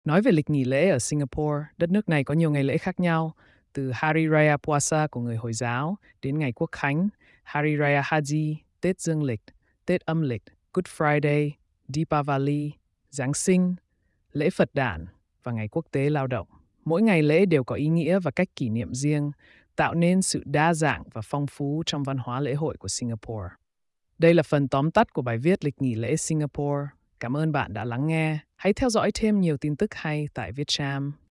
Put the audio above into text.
Nói về lịch nghỉ lễ ở Singapore, đất nước này có nhiều ngày lễ khác nhau, từ Hari Raya Puasa của người Hồi giáo đến ngày Quốc khánh, Hari Raya Haji, Tết Dương lịch, Tết âm lịch, Good Friday, Deepavali, Giáng sinh, lễ Phật đản và ngày quốc tế lao động. Mỗi ngày lễ đều có ý nghĩa và cách kỷ niệm riêng, tạo nên sự đa dạng và phong phú trong văn hóa lễ hội của Singapore. Đây là phần tóm tắt của bài viết Lịch nghỉ lễ Singapore. Cảm ơn bạn đã lắng nghe. Hãy theo dõi thêm nhiều tin tức hay tại Vietcham.